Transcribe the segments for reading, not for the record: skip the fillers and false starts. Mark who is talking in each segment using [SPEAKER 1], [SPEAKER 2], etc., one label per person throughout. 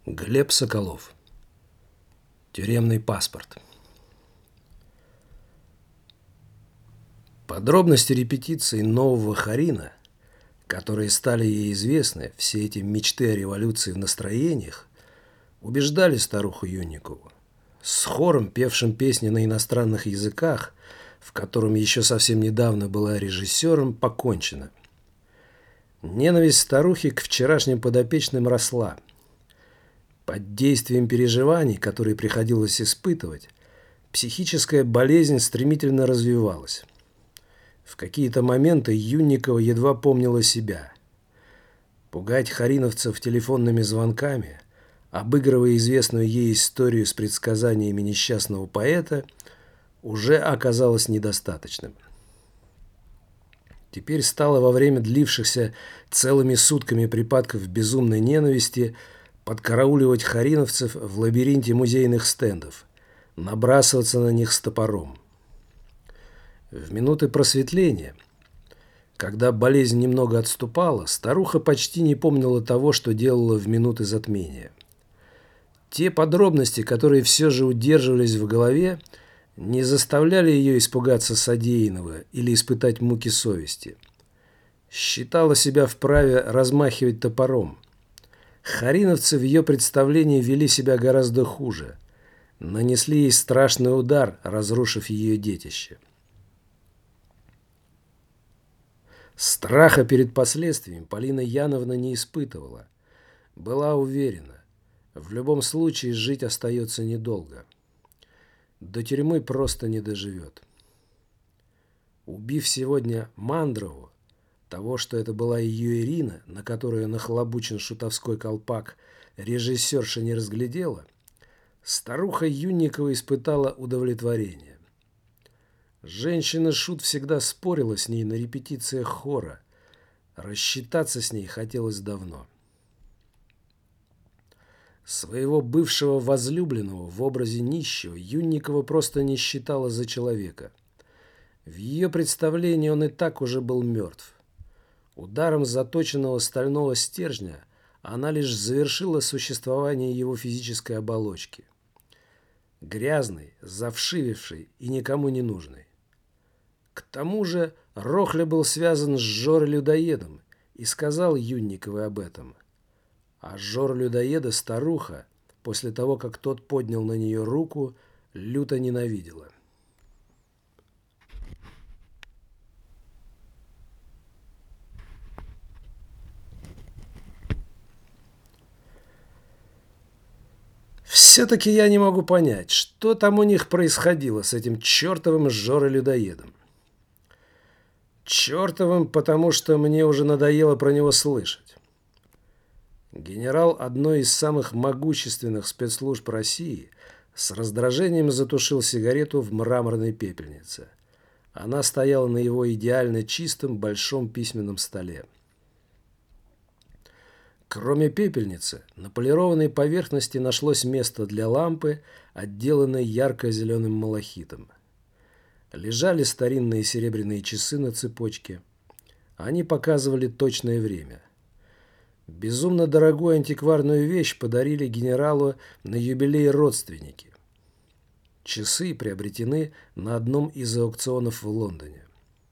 [SPEAKER 1] Глеб Соколов. Тюремный паспорт. Подробности репетиции нового Харина, которые стали ей известны, все эти мечты о революции в настроениях, убеждали старуху Юнникову. С хором, певшим песни на иностранных языках, в котором еще совсем недавно была режиссером, покончено. Ненависть старухи к вчерашним подопечным росла. Под действием переживаний, которые приходилось испытывать, психическая болезнь стремительно развивалась. В какие-то моменты Юнникова едва помнила себя. Пугать хариновцев телефонными звонками, обыгрывая известную ей историю с предсказаниями несчастного поэта, уже оказалось недостаточным. Теперь стало во время длившихся целыми сутками припадков безумной ненависти подкарауливать хариновцев в лабиринте музейных стендов, набрасываться на них с топором. В минуты просветления, когда болезнь немного отступала, старуха почти не помнила того, что делала в минуты затмения. Те подробности, которые все же удерживались в голове, не заставляли ее испугаться содеянного или испытать муки совести. Считала себя вправе размахивать топором. Хариновцы в ее представлении вели себя гораздо хуже. Нанесли ей страшный удар, разрушив ее детище. Страха перед последствиями Полина Яновна не испытывала. Была уверена, в любом случае жить остается недолго. До тюрьмы просто не доживет. Убив сегодня Мандрову, того, что это была ее Ирина, на которую нахлобучен шутовской колпак, режиссерша не разглядела, старуха Юнникова испытала удовлетворение. Женщина-шут всегда спорила с ней на репетициях хора. Рассчитаться с ней хотелось давно. Своего бывшего возлюбленного в образе нищего Юнникова просто не считала за человека. В ее представлении он и так уже был мертв. Ударом заточенного стального стержня она лишь завершила существование его физической оболочки. Грязный, завшививший и никому не нужный. К тому же Рохля был связан с Жорой-людоедом и сказал Юнниковой об этом. А Жору-людоеда старуха, после того, как тот поднял на нее руку, люто ненавидела. Все-таки я не могу понять, что там у них происходило с этим чертовым Жорой-людоедом. Чертовым, потому что мне уже надоело про него слышать. Генерал одной из самых могущественных спецслужб России с раздражением затушил сигарету в мраморной пепельнице. Она стояла на его идеально чистом большом письменном столе. Кроме пепельницы, на полированной поверхности нашлось место для лампы, отделанной ярко-зеленым малахитом. Лежали старинные серебряные часы на цепочке. Они показывали точное время. Безумно дорогую антикварную вещь подарили генералу на юбилей родственники. Часы приобретены на одном из аукционов в Лондоне.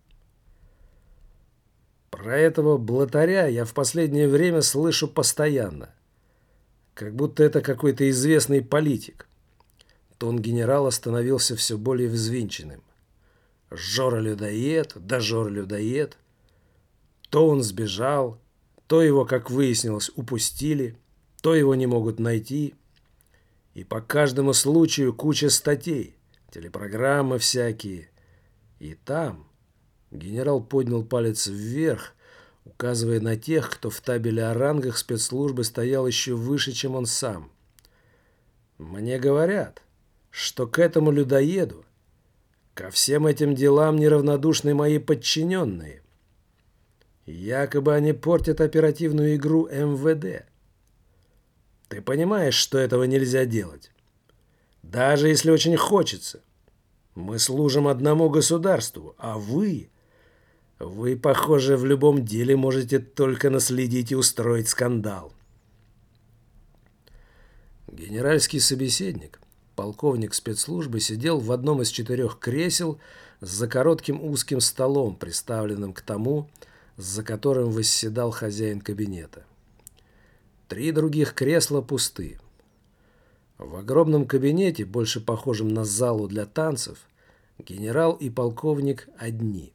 [SPEAKER 1] Про этого блатаря я в последнее время слышу постоянно. Как будто это какой-то известный политик. Тон генерала становился все более взвинченным. Жора-людоед, да Жора-людоед. То он сбежал, то его, как выяснилось, упустили, то его не могут найти. И по каждому случаю куча статей, телепрограммы всякие. И там генерал поднял палец вверх, указывая на тех, кто в табеле о рангах спецслужбы стоял еще выше, чем он сам. Мне говорят, что к этому людоеду, ко всем этим делам неравнодушны мои подчиненные. Якобы они портят оперативную игру МВД. Ты понимаешь, что этого нельзя делать? Даже если очень хочется. Мы служим одному государству, а вы, похоже, в любом деле можете только наследить и устроить скандал. Генеральский собеседник, полковник спецслужбы, сидел в одном из 4 кресел за коротким узким столом, приставленным к тому, за которым восседал хозяин кабинета. 3 других кресла пусты. В огромном кабинете, больше похожем на залу для танцев, генерал и полковник одни.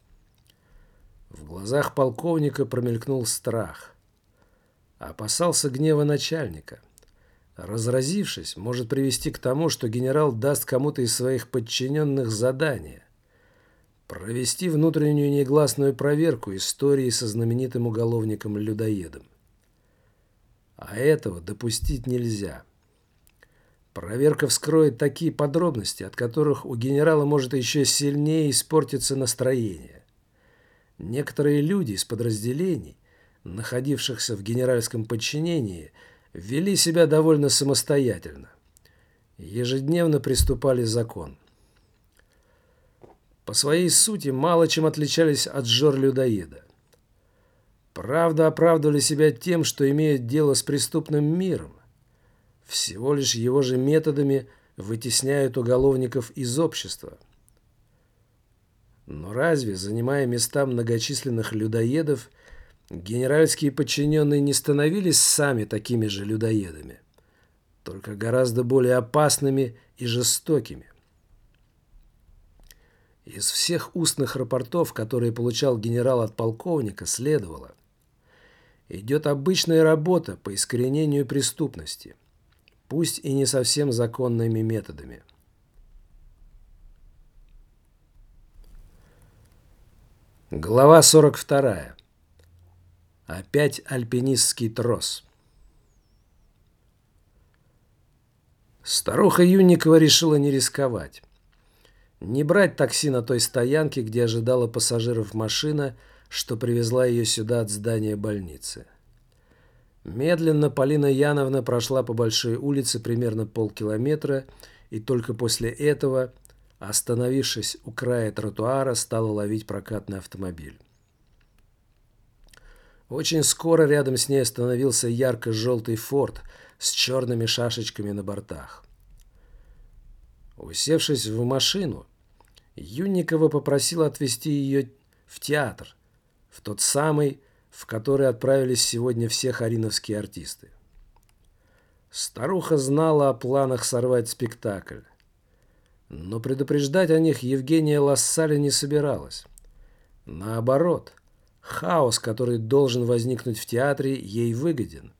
[SPEAKER 1] В глазах полковника промелькнул страх. Опасался гнева начальника. Разразившись, может привести к тому, что генерал даст кому-то из своих подчиненных задание провести внутреннюю негласную проверку истории со знаменитым уголовником-людоедом. А этого допустить нельзя. Проверка вскроет такие подробности, от которых у генерала может еще сильнее испортиться настроение. Некоторые люди из подразделений, находившихся в генеральском подчинении, вели себя довольно самостоятельно. Ежедневно приступали закон. По своей сути мало чем отличались от жор-людоеда. Правда, оправдывали себя тем, что имеют дело с преступным миром. Всего лишь его же методами вытесняют уголовников из общества. Но разве, занимая места многочисленных людоедов, генеральские подчиненные не становились сами такими же людоедами, только гораздо более опасными и жестокими? Из всех устных рапортов, которые получал генерал от полковника, следовало: идет обычная работа по искоренению преступности, пусть и не совсем законными методами. Глава 42. Опять альпинистский трос. Старуха Юнникова решила не рисковать. Не брать такси на той стоянке, где ожидала пассажиров машина, что привезла ее сюда от здания больницы. Медленно Полина Яновна прошла по большой улице примерно полкилометра и только после этого, остановившись у края тротуара, стала ловить прокатный автомобиль. Очень скоро рядом с ней остановился ярко-желтый «Форд» с черными шашечками на бортах. Усевшись в машину, Юнникова попросила отвезти ее в театр, в тот самый, в который отправились сегодня все хариновские артисты. Старуха знала о планах сорвать спектакль, но предупреждать о них Евгения Лассаля не собиралась. Наоборот, хаос, который должен возникнуть в театре, ей выгоден.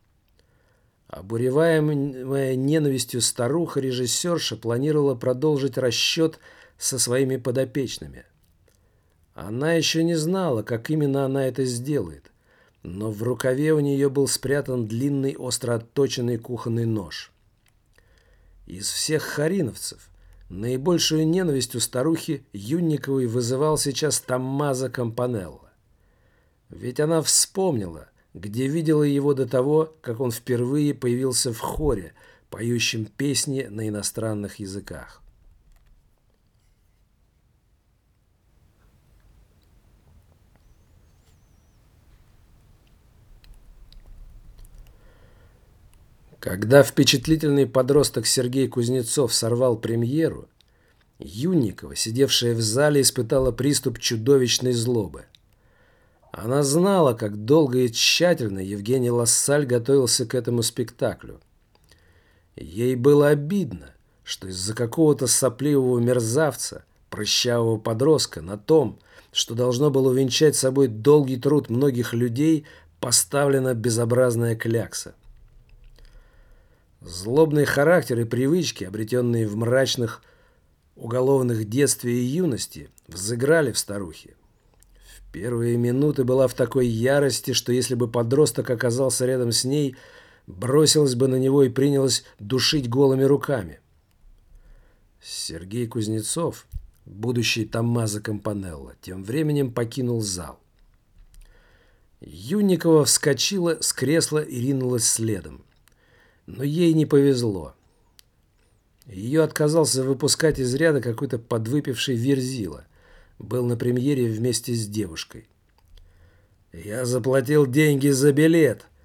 [SPEAKER 1] Обуреваемая ненавистью старуха-режиссерша планировала продолжить расчет со своими подопечными. Она еще не знала, как именно она это сделает, но в рукаве у нее был спрятан длинный остро отточенный кухонный нож. Из всех хариновцев наибольшую ненависть у старухи Юнниковой вызывал сейчас Томмазо Кампанелло. Ведь она вспомнила, где видела его до того, как он впервые появился в хоре, поющем песни на иностранных языках. Когда впечатлительный подросток Сергей Кузнецов сорвал премьеру, Юнникова, сидевшая в зале, испытала приступ чудовищной злобы. Она знала, как долго и тщательно Евгений Лассаль готовился к этому спектаклю. Ей было обидно, что из-за какого-то сопливого мерзавца, прыщавого подростка, на том, что должно было увенчать собой долгий труд многих людей, поставлена безобразная клякса. Злобный характер и привычки, обретенные в мрачных уголовных детстве и юности, взыграли в старухе. В первые минуты была в такой ярости, что если бы подросток оказался рядом с ней, бросилась бы на него и принялась душить голыми руками. Сергей Кузнецов, будущий Томмазо Кампанелло, тем временем покинул зал. Юнникова вскочила с кресла и ринулась следом. Но ей не повезло. Ее отказался выпускать из ряда какой-то подвыпивший верзила. Был на премьере вместе с девушкой. «Я заплатил деньги за билет»,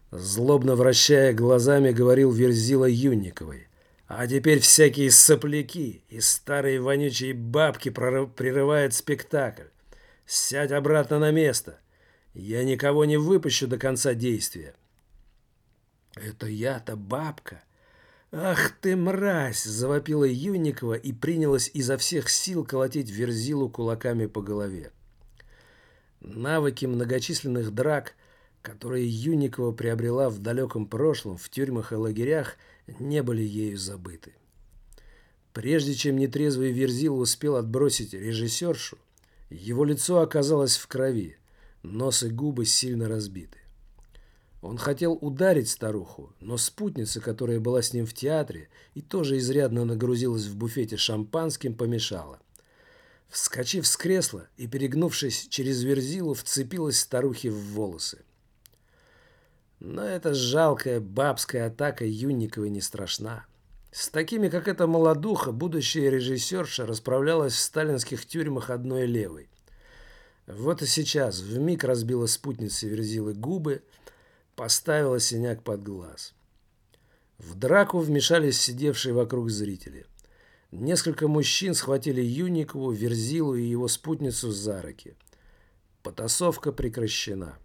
[SPEAKER 1] Злобно вращая глазами, говорил Верзила Юнниковой. А теперь всякие сопляки и старые вонючие бабки прерывают спектакль. Сядь обратно на место. Я никого не выпущу до конца действия. Это я-то бабка. Ах ты, мразь! Завопила Юнникова и принялась изо всех сил колотить Верзилу кулаками по голове. Навыки многочисленных драк, которые Юнникова приобрела в далеком прошлом в тюрьмах и лагерях, не были ею забыты. Прежде чем нетрезвый Верзила успел отбросить режиссершу, его лицо оказалось в крови, нос и губы сильно разбиты. Он хотел ударить старуху, но спутница, которая была с ним в театре и тоже изрядно нагрузилась в буфете шампанским, помешала. Вскочив с кресла и перегнувшись через Верзилу, вцепилась старухе в волосы. Но эта жалкая бабская атака Юнниковой не страшна. С такими, как эта молодуха, будущая режиссерша расправлялась в сталинских тюрьмах одной левой. Вот и сейчас вмиг разбила спутница Верзилы губы, поставила синяк под глаз. В драку вмешались сидевшие вокруг зрители. Несколько мужчин схватили Юнникову, Верзилу и его спутницу за руки. Потасовка прекращена.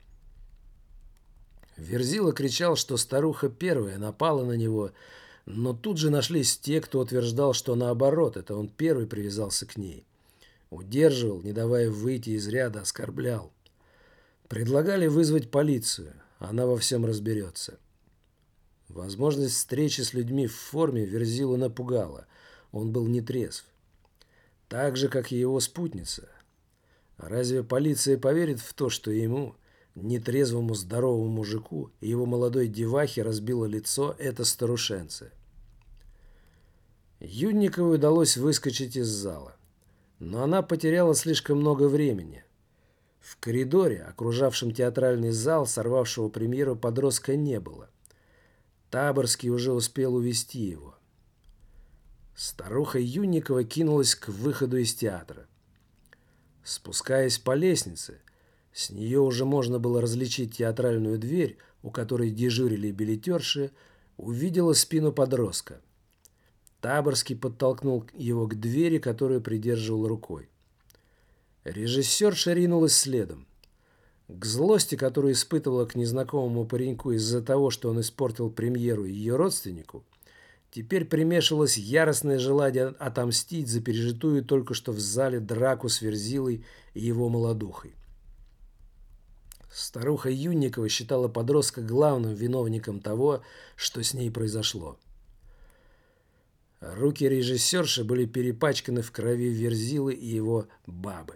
[SPEAKER 1] Верзила кричал, что старуха первая напала на него, но тут же нашлись те, кто утверждал, что наоборот, это он первый привязался к ней. Удерживал, не давая выйти из ряда, оскорблял. Предлагали вызвать полицию, она во всем разберется. Возможность встречи с людьми в форме Верзилу напугала, он был нетрезв. Так же, как и его спутница. Разве полиция поверит в то, что ему, нетрезвому здоровому мужику, и его молодой девахе разбило лицо эта старушенция? Юнниковой удалось выскочить из зала, но она потеряла слишком много времени. В коридоре, окружавшем театральный зал, сорвавшего премьеру подростка не было. Таборский уже успел увести его. Старуха Юнникова кинулась к выходу из театра. Спускаясь по лестнице, с нее уже можно было различить театральную дверь, у которой дежурили билетерши, увидела спину подростка. Таборский подтолкнул его к двери, которую придерживал рукой. Режиссерша ринулась следом. К злости, которую испытывала к незнакомому пареньку из-за того, что он испортил премьеру ее родственнику, теперь примешивалось яростное желание отомстить за пережитую только что в зале драку с Верзилой и его молодухой. Старуха Юнникова считала подростка главным виновником того, что с ней произошло. Руки режиссерши были перепачканы в крови Верзилы и его бабы.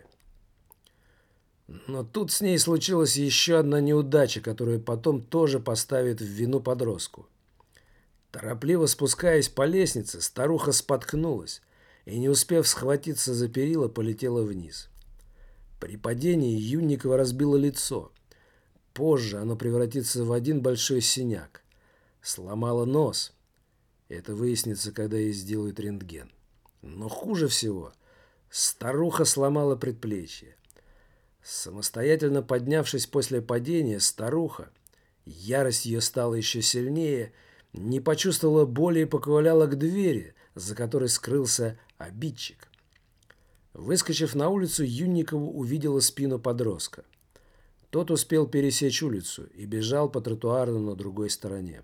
[SPEAKER 1] Но тут с ней случилась еще одна неудача, которую потом тоже поставит в вину подростку. Торопливо спускаясь по лестнице, старуха споткнулась и, не успев схватиться за перила, полетела вниз. При падении Юнникова разбила лицо. Позже оно превратится в один большой синяк. Сломала нос. Это выяснится, когда ей сделают рентген. Но хуже всего, старуха сломала предплечье. Самостоятельно поднявшись после падения, старуха, ярость ее стала еще сильнее, не почувствовала боли и поковыляла к двери, за которой скрылся обидчик. Выскочив на улицу, Юнникову увидела спину подростка. Тот успел пересечь улицу и бежал по тротуару на другой стороне.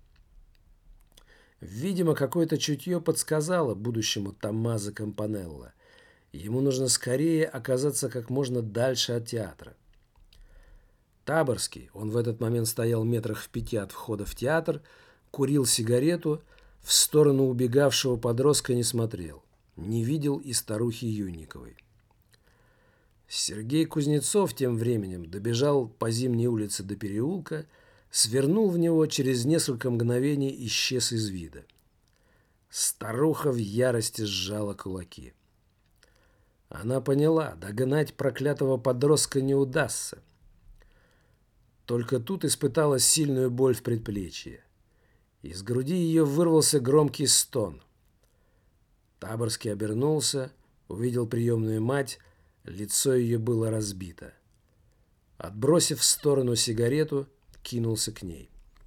[SPEAKER 1] Видимо, какое-то чутье подсказало будущему Томмазо Кампанелло. Ему нужно скорее оказаться как можно дальше от театра. Таборский, он в этот момент стоял метрах в 5 от входа в театр, курил сигарету, в сторону убегавшего подростка не смотрел. Не видел и старухи Юнниковой. Сергей Кузнецов тем временем добежал по Зимней улице до переулка, свернул в него, через несколько мгновений исчез из вида. Старуха в ярости сжала кулаки. Она поняла, догнать проклятого подростка не удастся. Только тут испытала сильную боль в предплечье. Из груди ее вырвался громкий стон. Таборский обернулся, увидел приемную мать, лицо ее было разбито. Отбросив в сторону сигарету, кинулся к ней.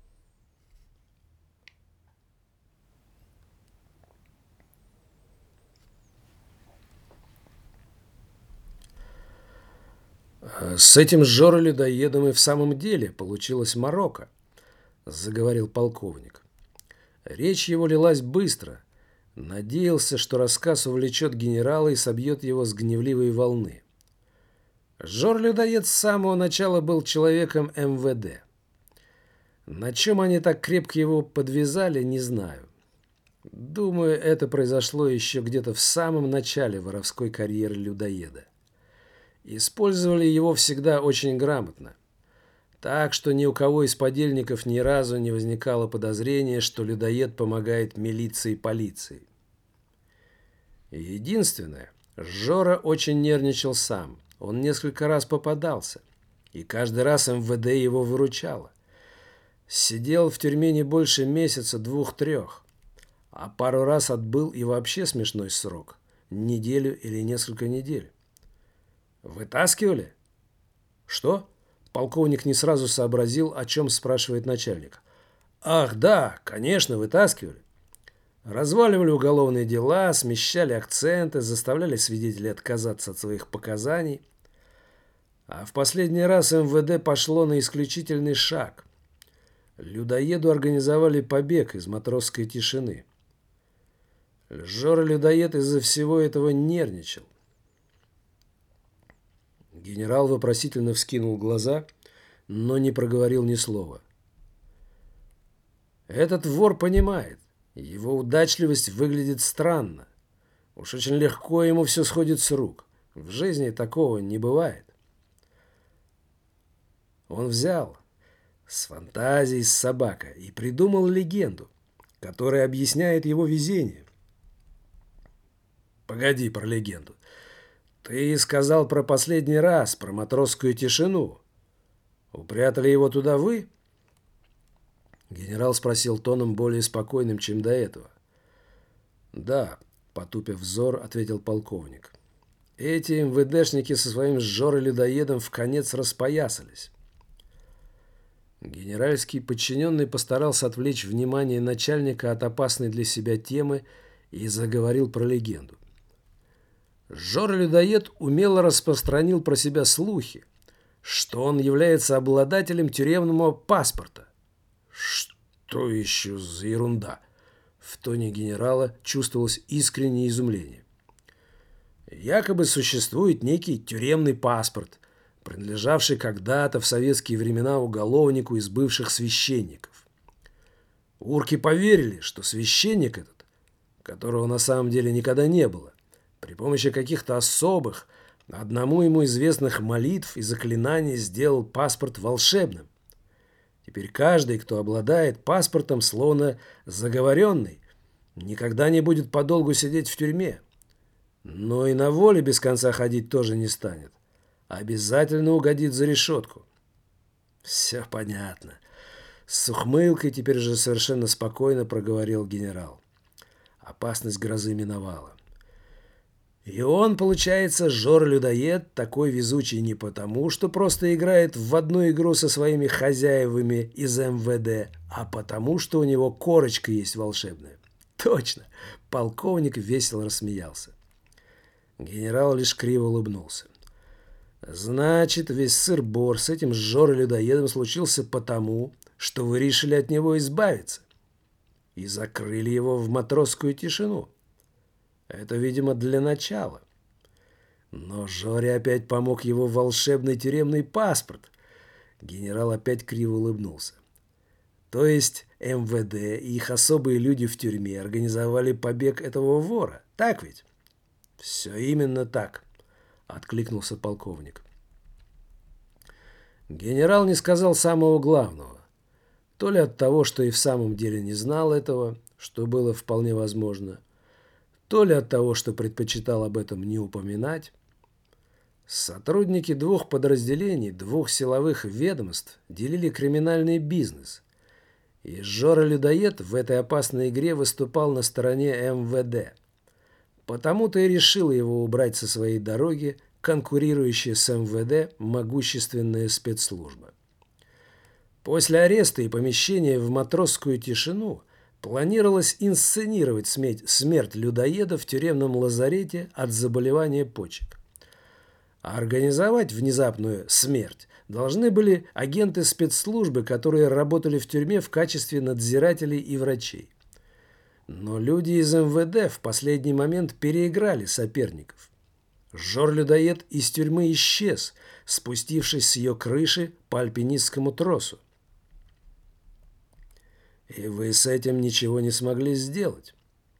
[SPEAKER 1] С этим Жорой-людоедом и в самом деле получилась морока, заговорил полковник. Речь его лилась быстро. Надеялся, что рассказ увлечет генерала и собьет его с гневливой волны. Жор-людоед с самого начала был человеком МВД. На чем они так крепко его подвязали, не знаю. Думаю, это произошло еще где-то в самом начале воровской карьеры людоеда. Использовали его всегда очень грамотно. Так что ни у кого из подельников ни разу не возникало подозрения, что людоед помогает милиции и полиции. Единственное, Жора очень нервничал сам. Он несколько раз попадался, и каждый раз МВД его выручало. Сидел в тюрьме не больше месяца, 2-3, а пару раз отбыл и вообще смешной срок – неделю или несколько недель. Вытаскивали? Что? Полковник не сразу сообразил, о чем спрашивает начальник. Ах, да, конечно, вытаскивали. Разваливали уголовные дела, смещали акценты, заставляли свидетелей отказаться от своих показаний. А в последний раз МВД пошло на исключительный шаг. Людоеду организовали побег из матросской тишины. Жора-людоед из-за всего этого нервничал. Генерал вопросительно вскинул глаза, но не проговорил ни слова. Этот вор понимает. Его удачливость выглядит странно. Уж очень легко ему все сходит с рук. В жизни такого не бывает. Он взял с фантазией с собака и придумал легенду, которая объясняет его везение. Погоди про легенду. Ты сказал про последний раз, про матросскую тишину. Упрятали его туда вы? Генерал спросил тоном более спокойным, чем до этого. Да, потупив взор, ответил полковник. Эти МВДшники со своим Жорой-людоедом вконец распоясались. Генеральский подчиненный постарался отвлечь внимание начальника от опасной для себя темы и заговорил про легенду. Жора-людоед умело распространил про себя слухи, что он является обладателем тюремного паспорта. Что еще за ерунда? В тоне генерала чувствовалось искреннее изумление. Якобы существует некий тюремный паспорт, принадлежавший когда-то в советские времена уголовнику из бывших священников. Урки поверили, что священник этот, которого на самом деле никогда не было, при помощи каких-то особых, одному ему известных молитв и заклинаний сделал паспорт волшебным. Теперь каждый, кто обладает паспортом, словно заговоренный, никогда не будет подолгу сидеть в тюрьме. Но и на воле без конца ходить тоже не станет. Обязательно угодит за решетку. Все понятно. С ухмылкой теперь же совершенно спокойно проговорил генерал. Опасность грозы миновала. И он, получается, Жора-людоед, такой везучий не потому, что просто играет в одну игру со своими хозяевами из МВД, а потому, что у него корочка есть волшебная. Точно. Полковник весело рассмеялся. Генерал лишь криво улыбнулся. Значит, весь сыр-бор с этим Жорой-людоедом случился потому, что вы решили от него избавиться и закрыли его в матросскую тишину. Это, видимо, для начала. Но Жоре опять помог его волшебный тюремный паспорт. Генерал опять криво улыбнулся. То есть МВД и их особые люди в тюрьме организовали побег этого вора, так ведь? Все именно так, откликнулся полковник. Генерал не сказал самого главного. То ли от того, что и в самом деле не знал этого, что было вполне возможно, то ли от того, что предпочитал об этом не упоминать. Сотрудники двух подразделений, двух силовых ведомств делили криминальный бизнес. И Жора-людоед в этой опасной игре выступал на стороне МВД. Потому-то и решил его убрать со своей дороги конкурирующая с МВД могущественная спецслужба. После ареста и помещения в матросскую тишину планировалось инсценировать смерть людоеда в тюремном лазарете от заболевания почек. А организовать внезапную смерть должны были агенты спецслужбы, которые работали в тюрьме в качестве надзирателей и врачей. Но люди из МВД в последний момент переиграли соперников. Жор-людоед из тюрьмы исчез, спустившись с ее крыши по альпинистскому тросу. И вы с этим ничего не смогли сделать,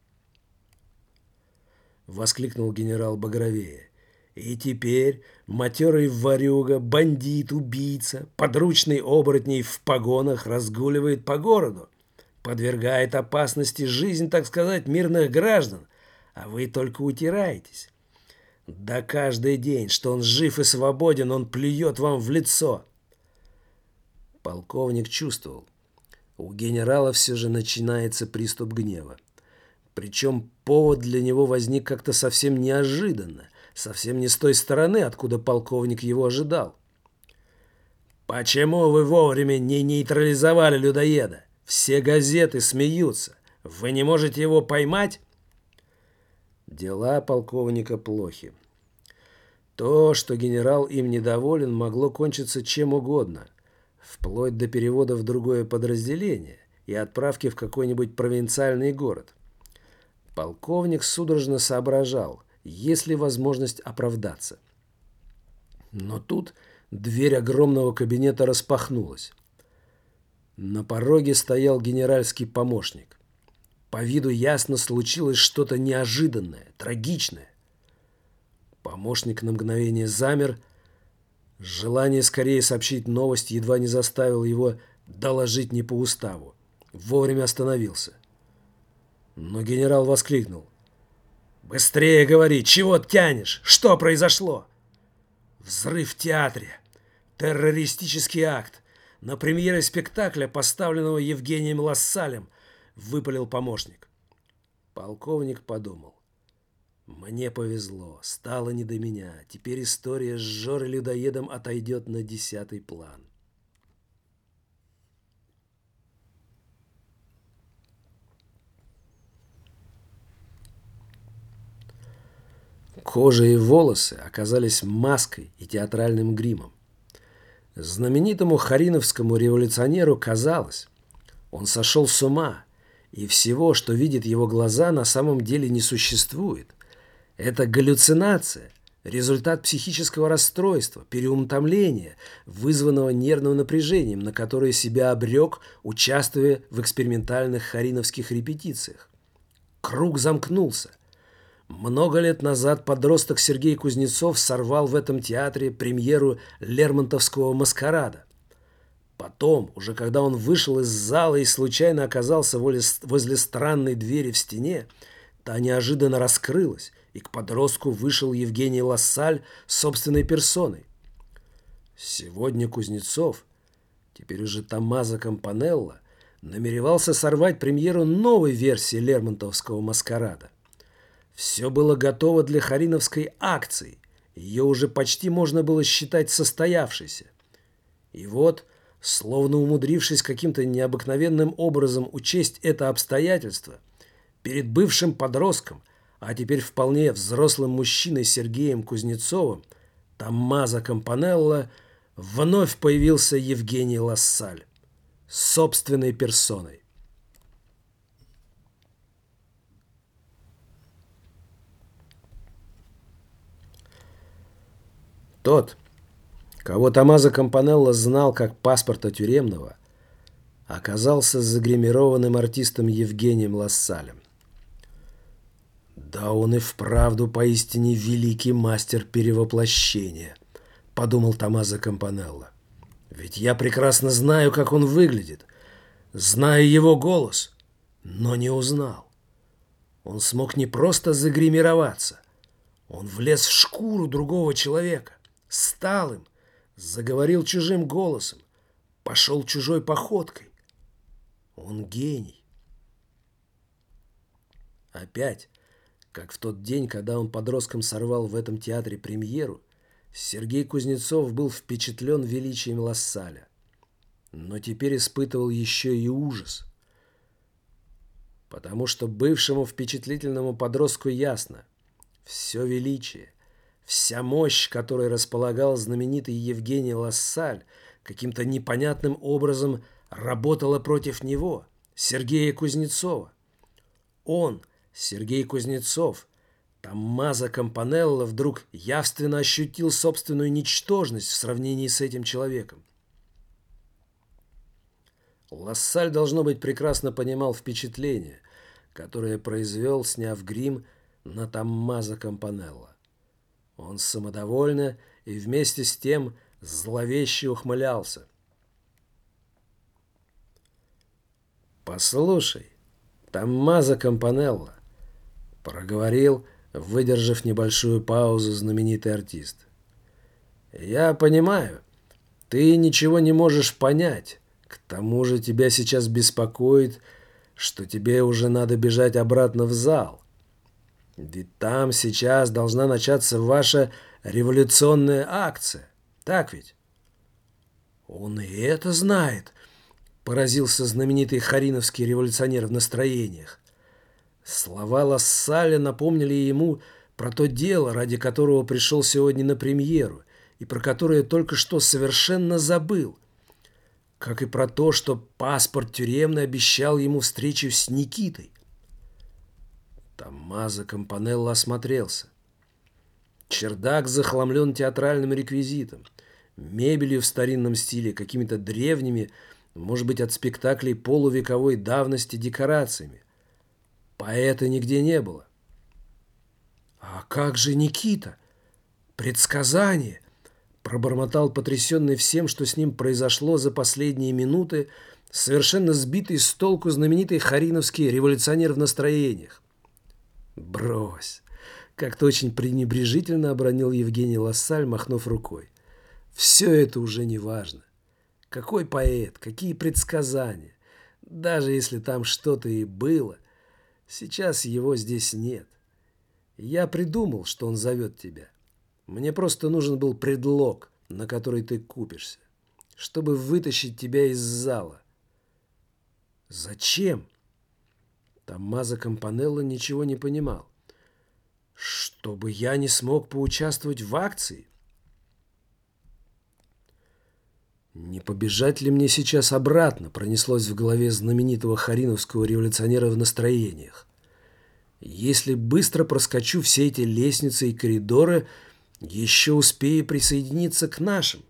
[SPEAKER 1] воскликнул генерал багровее. И теперь матерый ворюга, бандит, убийца, подручный оборотней в погонах разгуливает по городу, подвергает опасности жизнь, так сказать, мирных граждан, а вы только утираетесь. Да каждый день, что он жив и свободен, он плюет вам в лицо. Полковник чувствовал, у генерала все же начинается приступ гнева. Причем повод для него возник как-то совсем неожиданно, совсем не с той стороны, откуда полковник его ожидал. «Почему вы вовремя не нейтрализовали людоеда? Все газеты смеются. Вы не можете его поймать?» Дела полковника плохи. То, что генерал им недоволен, могло кончиться чем угодно, вплоть до перевода в другое подразделение и отправки в какой-нибудь провинциальный город. Полковник судорожно соображал, есть ли возможность оправдаться. Но тут дверь огромного кабинета распахнулась. На пороге стоял генеральский помощник. По виду ясно случилось что-то неожиданное, трагичное. Помощник на мгновение замер. Желание скорее сообщить новость едва не заставило его доложить не по уставу. Вовремя остановился. Но генерал воскликнул. «Быстрее говори! Чего тянешь? Что произошло?» «Взрыв в театре! Террористический акт! На премьере спектакля, поставленного Евгением Лассалем!» — выпалил помощник. Полковник подумал. «Мне повезло, стало не до меня. Теперь история с Жорой-людоедом отойдет на 10-й план». Кожа и волосы оказались маской и театральным гримом. Знаменитому хариновскому революционеру казалось, он сошел с ума, и всего, что видят его глаза, на самом деле не существует. Это галлюцинация, результат психического расстройства, переутомления, вызванного нервным напряжением, на которое себя обрек, участвуя в экспериментальных хариновских репетициях. Круг замкнулся. Много лет назад подросток Сергей Кузнецов сорвал в этом театре премьеру Лермонтовского «Маскарада». Потом, уже когда он вышел из зала и случайно оказался возле странной двери в стене, та неожиданно раскрылась, и к подростку вышел Евгений Лассаль собственной персоной. Сегодня Кузнецов, теперь уже Томмазо Кампанелло, намеревался сорвать премьеру новой версии Лермонтовского «Маскарада». Все было готово для хариновской акции, ее уже почти можно было считать состоявшейся. И вот, словно умудрившись каким-то необыкновенным образом учесть это обстоятельство, перед бывшим подростком, а теперь вполне взрослым мужчиной Сергеем Кузнецовым, Томмазо Кампанелло, вновь появился Евгений Лассаль собственной персоной. Тот, кого Томмазо Кампанелло знал как паспорта тюремного, оказался загримированным артистом Евгением Лассалем. «Да он и вправду поистине великий мастер перевоплощения», — подумал Томмазо Кампанелло. «Ведь я прекрасно знаю, как он выглядит, знаю его голос, но не узнал. Он смог не просто загримироваться, он влез в шкуру другого человека, стал им, заговорил чужим голосом, пошел чужой походкой. Он гений». Опять, как в тот день, когда он подростком сорвал в этом театре премьеру, Сергей Кузнецов был впечатлен величием Лассаля, но теперь испытывал еще и ужас, потому что бывшему впечатлительному подростку ясно: все величие, Вся мощь, которой располагал знаменитый Евгений Лассаль, каким-то непонятным образом работала против него, Сергея Кузнецова. Он, Сергей Кузнецов, Томмазо Кампанелло, вдруг явственно ощутил собственную ничтожность в сравнении с этим человеком. Лассаль, должно быть, прекрасно понимал впечатление, которое произвел, сняв грим на Томмазо Кампанелло. Он самодовольно и вместе с тем зловеще ухмылялся. «Послушай, Томмазо Кампанелло», — проговорил, выдержав небольшую паузу, знаменитый артист. «Я понимаю, ты ничего не можешь понять. К тому же тебя сейчас беспокоит, что тебе уже надо бежать обратно в зал. Ведь там сейчас должна начаться ваша революционная акция. Так ведь?» «Он и это знает», — поразился знаменитый хариновский революционер в настроениях. Слова Лассаля напомнили ему про то дело, ради которого пришел сегодня на премьеру, и про которое только что совершенно забыл. Как и про то, что паспорт тюремный обещал ему встречу с Никитой. Томмазо Кампанелло осмотрелся. Чердак захламлен театральным реквизитом, мебелью в старинном стиле, какими-то древними, может быть, от спектаклей полувековой давности декорациями. Поэта нигде не было. «А как же Никита? Предсказание!» пробормотал потрясенный всем, что с ним произошло за последние минуты, совершенно сбитый с толку знаменитый хариновский революционер в настроениях. «Брось!» — как-то очень пренебрежительно обронил Евгений Лассаль, махнув рукой. «Все это уже не важно. Какой поэт, какие предсказания. Даже если там что-то и было, сейчас его здесь нет. Я придумал, что он зовет тебя. Мне просто нужен был предлог, на который ты купишься, чтобы вытащить тебя из зала». «Зачем?» Томмазо Кампанелло ничего не понимал. «Чтобы я не смог поучаствовать в акции?» «Не побежать ли мне сейчас обратно?» пронеслось в голове знаменитого хариновского революционера в настроениях. «Если быстро проскочу все эти лестницы и коридоры, еще успею присоединиться к нашим».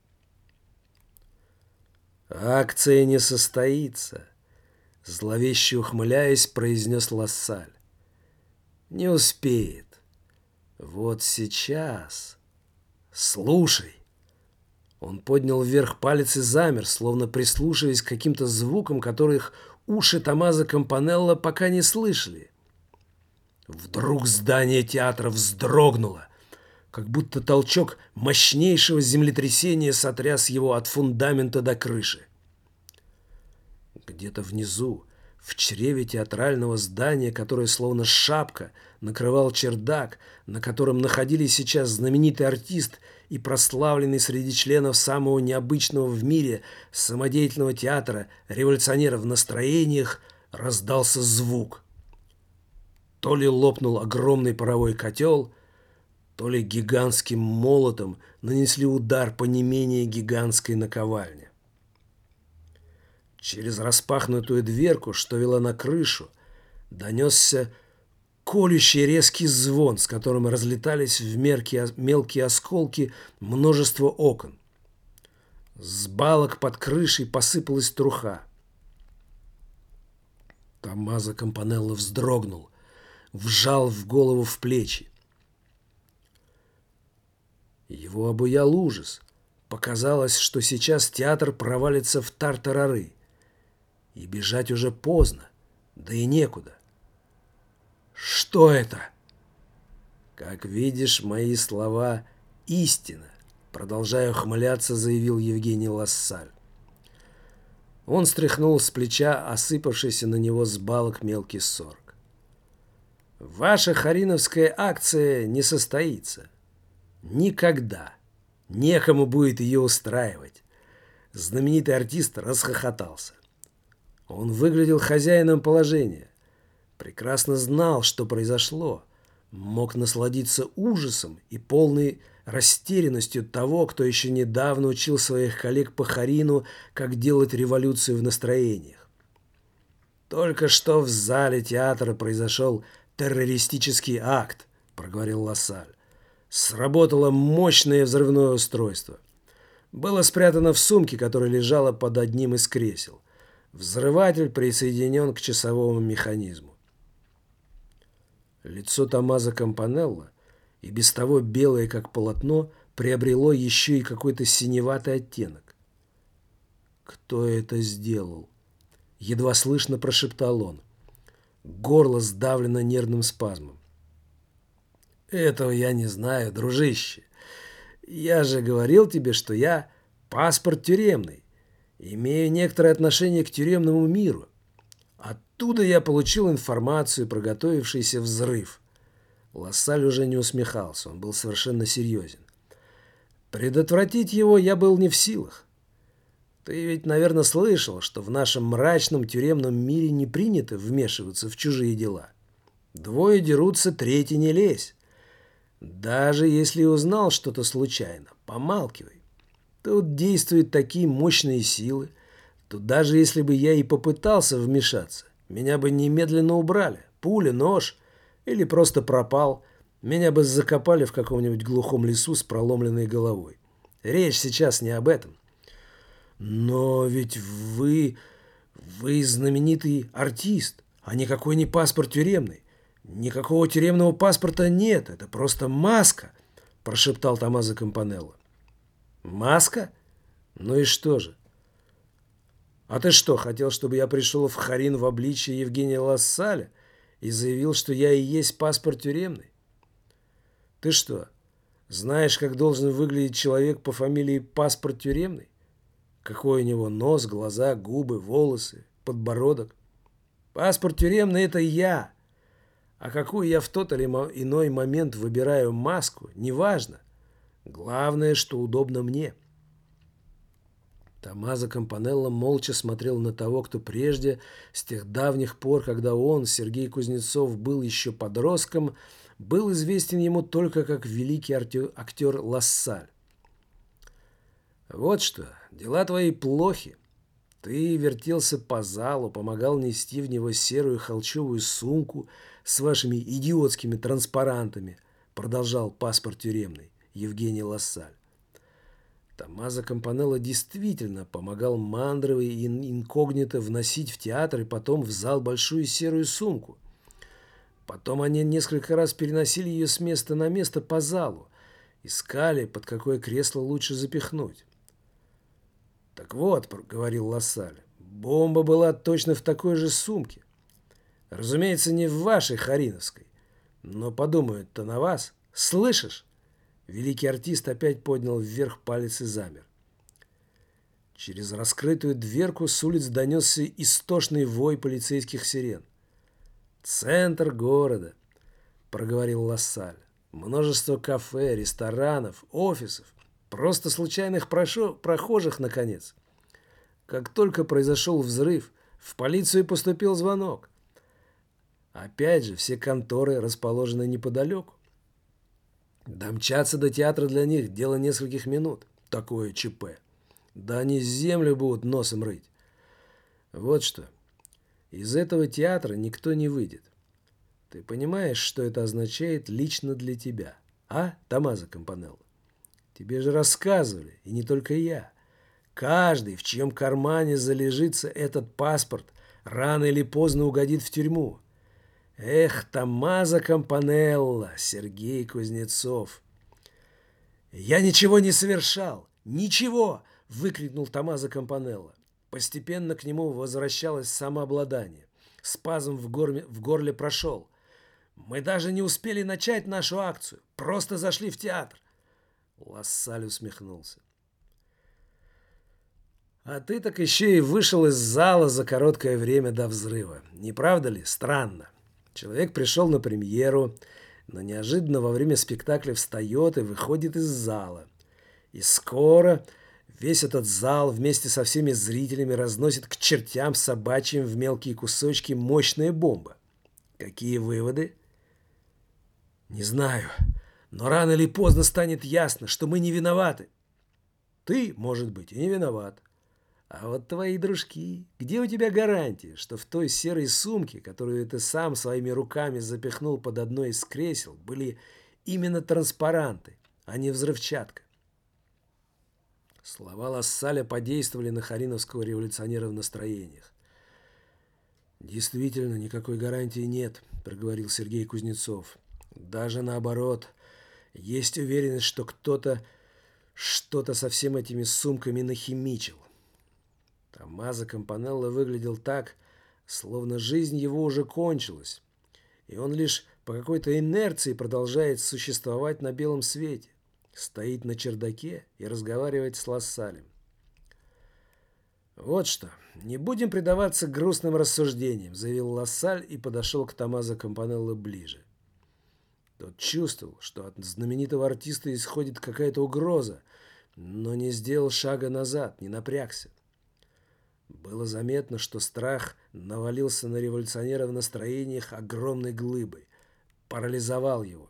[SPEAKER 1] «Акция не состоится», — зловеще ухмыляясь, произнес Лассаль. «Не успеет. Вот сейчас. Слушай». Он поднял вверх палец и замер, словно прислушиваясь к каким-то звукам, которых уши Томмазо Кампанелло пока не слышали. Вдруг здание театра вздрогнуло, как будто толчок мощнейшего землетрясения сотряс его от фундамента до крыши. Где-то внизу, в чреве театрального здания, которое словно шапка накрывал чердак, на котором находились сейчас знаменитый артист и прославленный среди членов самого необычного в мире самодеятельного театра революционеров в настроениях, раздался звук. То ли лопнул огромный паровой котел, то ли гигантским молотом нанесли удар по не менее гигантской наковальне. Через распахнутую дверку, что вела на крышу, донесся колющий резкий звон, с которым разлетались в мелкие осколки множество окон. С балок под крышей посыпалась труха. Томмазо Кампанелло вздрогнул, вжал в голову в плечи. Его обуял ужас. Показалось, что сейчас театр провалится в тартарары. И бежать уже поздно, да и некуда. «Что это?» «Как видишь, мои слова — истина», — продолжая ухмыляться, заявил Евгений Лассаль. Он стряхнул с плеча осыпавшийся на него с балок мелкий сорг. «Ваша хариновская акция не состоится. Никогда. Некому будет ее устраивать». Знаменитый артист расхохотался. Он выглядел хозяином положения. Прекрасно знал, что произошло. мог насладиться ужасом и полной растерянностью того, кто еще недавно учил своих коллег по Харину, как делать революцию в настроениях. «Только что в зале театра произошел террористический акт», — проговорил Лассаль. «Сработало мощное взрывное устройство. Было спрятано в сумке, которая лежала под одним из кресел. Взрыватель присоединен к часовому механизму». Лицо Томмазо Кампанелло, и без того белое, как полотно, приобрело еще и какой-то синеватый оттенок. «Кто это сделал?» — едва слышно прошептал он. Горло сдавлено нервным спазмом. «Этого я не знаю, дружище. Я же говорил тебе, что я паспорт тюремный, имею некоторое отношение к тюремному миру. Оттуда я получил информацию про готовившийся взрыв». Лассаль уже не усмехался, он был совершенно серьезен. «Предотвратить его я был не в силах. Ты ведь, наверное, слышал, что в нашем мрачном тюремном мире не принято вмешиваться в чужие дела. Двое дерутся, третий не лезь. Даже если узнал что-то случайно, помалкивай. Тут действуют такие мощные силы. Тут даже если бы я и попытался вмешаться, меня бы немедленно убрали. Пуля, нож или просто пропал. Меня бы закопали в каком-нибудь глухом лесу с проломленной головой. Речь сейчас не об этом. Но ведь вы знаменитый артист, а никакой не паспорт тюремный. Никакого тюремного паспорта нет, это просто маска, прошептал Томмазо Кампанелло. Маска? Ну и что же? А ты что, хотел, чтобы я пришел в Харин в обличье Евгения Лассаля и заявил, что я и есть паспорт тюремный? Ты что, знаешь, как должен выглядеть человек по фамилии паспорт тюремный? Какой у него нос, глаза, губы, волосы, подбородок? Паспорт тюремный — это я. А какую я в тот или иной момент выбираю маску, неважно. Главное, что удобно мне. Томмазо Кампанелло молча смотрел на того, кто прежде, с тех давних пор, когда он, Сергей Кузнецов, был еще подростком, был известен ему только как великий актер Лассаль. «Вот что, дела твои плохи. Ты вертелся по залу, помогал нести в него серую холчевую сумку с вашими идиотскими транспарантами», продолжал паспорт тюремный Евгений Лассаль. Томмазо Кампанелло действительно помогал Мандровой и инкогнито вносить в театр и потом в зал большую серую сумку. Потом они несколько раз переносили ее с места на место по залу, искали, под какое кресло лучше запихнуть. «Так вот», — говорил Лассаль, — «бомба была точно в такой же сумке. Разумеется, не в вашей Хариновской, но подумают-то на вас. Слышишь?» Великий артист опять поднял вверх палец и замер. Через раскрытую дверку с улиц донесся истошный вой полицейских сирен. «Центр города», — проговорил Лассаль. «Множество кафе, ресторанов, офисов. Просто случайных прохожих, наконец. Как только произошел взрыв, в полицию поступил звонок. Опять же, все конторы расположены неподалеку. Домчаться до театра для них дело нескольких минут. Такое ЧП. Да они землю будут носом рыть. Вот что. Из этого театра никто не выйдет. Ты понимаешь, что это означает лично для тебя, а, Томмазо Кампанелло? Тебе же рассказывали, и не только я. Каждый, в чьем кармане залежится этот паспорт, рано или поздно угодит в тюрьму. Эх, Томмазо Кампанелло, Сергей Кузнецов. «Я ничего не совершал! Ничего!» — выкрикнул Томмазо Кампанелло. Постепенно к нему возвращалось самообладание. Спазм в горле прошел. «Мы даже не успели начать нашу акцию. Просто зашли в театр». Лассаль усмехнулся. «А ты так еще и вышел из зала за короткое время до взрыва. Не правда ли? Странно. Человек пришел на премьеру, но неожиданно во время спектакля встает и выходит из зала. И скоро весь этот зал вместе со всеми зрителями разносит к чертям собачьим в мелкие кусочки мощная бомба. Какие выводы?» Не знаю, но рано или поздно станет ясно, что мы не виноваты. Ты, может быть, и не виноват. А вот твои дружки, где у тебя гарантия, что в той серой сумке, которую ты сам своими руками запихнул под одно из кресел, были именно транспаранты, а не взрывчатка? Слова Лассаля подействовали на хариновского революционера в настроениях. «Действительно, никакой гарантии нет», — проговорил Сергей Кузнецов. «Даже наоборот, есть уверенность, что кто-то что-то со всеми этими сумками нахимичил». Томмазо Кампанелло выглядел так, словно жизнь его уже кончилась, и он лишь по какой-то инерции продолжает существовать на белом свете, стоит на чердаке и разговаривает с Лассалем. «Вот что, не будем предаваться грустным рассуждениям», — заявил Лассаль и подошел к Томмазо Кампанелло ближе. Тот чувствовал, что от знаменитого артиста исходит какая-то угроза, но не сделал шага назад, не напрягся. Было заметно, что страх навалился на революционера в настроениях огромной глыбой, парализовал его.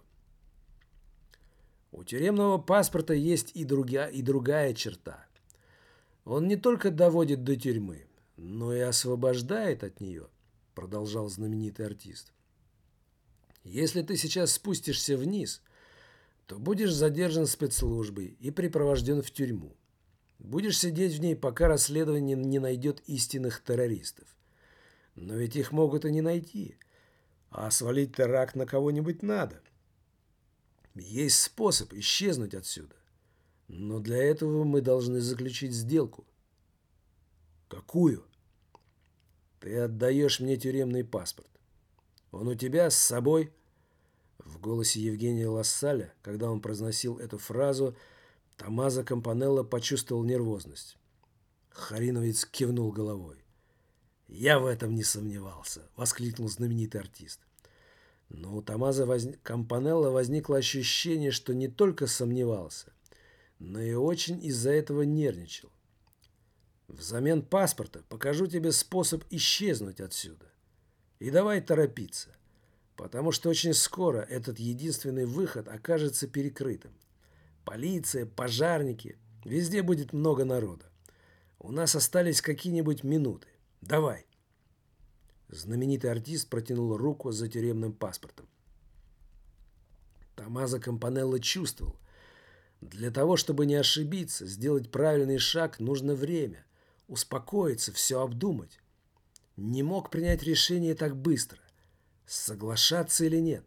[SPEAKER 1] У тюремного паспорта есть и другая черта. Он не только доводит до тюрьмы, но и освобождает от нее, продолжал знаменитый артист. Если ты сейчас спустишься вниз, то будешь задержан спецслужбой и припровожден в тюрьму. Будешь сидеть в ней, пока расследование не найдет истинных террористов. Но ведь их могут и не найти. А свалить теракт на кого-нибудь надо. Есть способ исчезнуть отсюда. Но для этого мы должны заключить сделку. Какую? Ты отдаешь мне тюремный паспорт. Он у тебя с собой? В голосе Евгения Лассаля, когда он произносил эту фразу, Томмазо Кампанелло почувствовал нервозность. Хариновец кивнул головой. «Я в этом не сомневался», — воскликнул знаменитый артист. Но у Томмазо Кампанелло возникло ощущение, что не только сомневался, но и очень из-за этого нервничал. «Взамен паспорта покажу тебе способ исчезнуть отсюда. И давай торопиться, потому что очень скоро этот единственный выход окажется перекрытым. Полиция, пожарники, везде будет много народа. У нас остались какие-нибудь минуты. Давай». Знаменитый артист протянул руку за тюремным паспортом. Томмазо Кампанелло чувствовал, для того, чтобы не ошибиться, сделать правильный шаг, нужно время, успокоиться, все обдумать. Не мог принять решение так быстро, соглашаться или нет.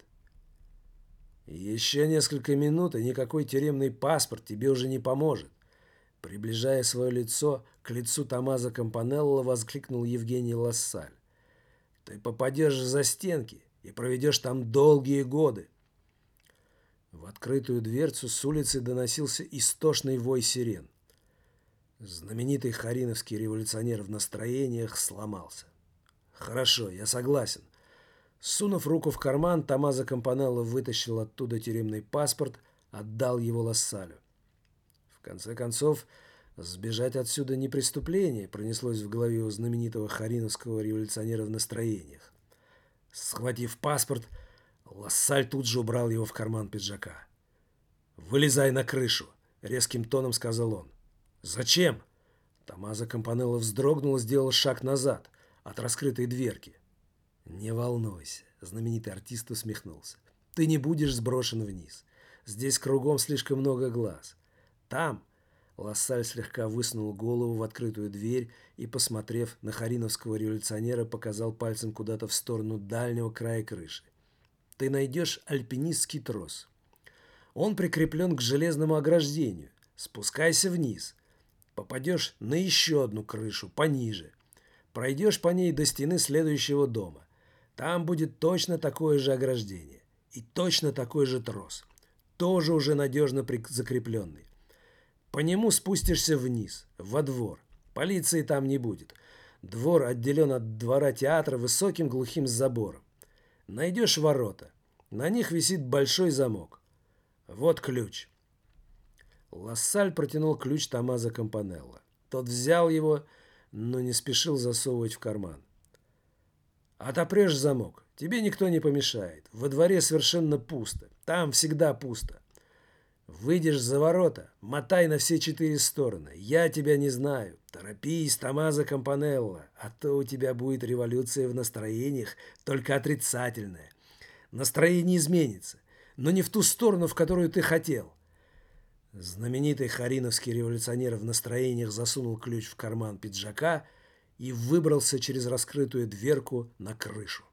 [SPEAKER 1] Еще несколько минут, и никакой тюремный паспорт тебе уже не поможет. Приближая свое лицо к лицу Томмазо Кампанелло, воскликнул Евгений Лассаль. Ты попадешь за стенки и проведешь там долгие годы. В открытую дверцу с улицы доносился истошный вой сирен. Знаменитый хариновский революционер в настроениях сломался. Хорошо, я согласен. Сунув руку в карман, Томмазо Кампанелло вытащил оттуда тюремный паспорт, отдал его Лассалю. В конце концов, сбежать отсюда не преступление, пронеслось в голове у знаменитого хариновского революционера в настроениях. Схватив паспорт, Лассаль тут же убрал его в карман пиджака. «Вылезай на крышу», — резким тоном сказал он. «Зачем?» Томмазо Кампанелло вздрогнул и сделал шаг назад от раскрытой дверки. «Не волнуйся», — знаменитый артист усмехнулся. «Ты не будешь сброшен вниз. Здесь кругом слишком много глаз. Там...» Лассаль слегка высунул голову в открытую дверь и, посмотрев на хариновского революционера, показал пальцем куда-то в сторону дальнего края крыши. «Ты найдешь альпинистский трос. Он прикреплен к железному ограждению. Спускайся вниз. Попадешь на еще одну крышу, пониже. Пройдешь по ней до стены следующего дома. Там будет точно такое же ограждение. И точно такой же трос. Тоже уже надежно закрепленный. По нему спустишься вниз, во двор. Полиции там не будет. Двор отделен от двора театра высоким глухим забором. Найдешь ворота. На них висит большой замок. Вот ключ». Лассаль протянул ключ Томмазо Кампанелло. Тот взял его, но не спешил засовывать в карман. «Отопрешь замок, Тебе никто не помешает. Во дворе совершенно пусто. Там всегда пусто. Выйдешь за ворота, мотай на все 4 стороны. Я тебя не знаю. Торопись, Томмазо Кампанелло, а то у тебя будет революция в настроениях, только отрицательная. Настроение изменится, но не в ту сторону, в которую ты хотел. Знаменитый хариновский революционер в настроениях засунул ключ в карман пиджака и выбрался через раскрытую дверку на крышу.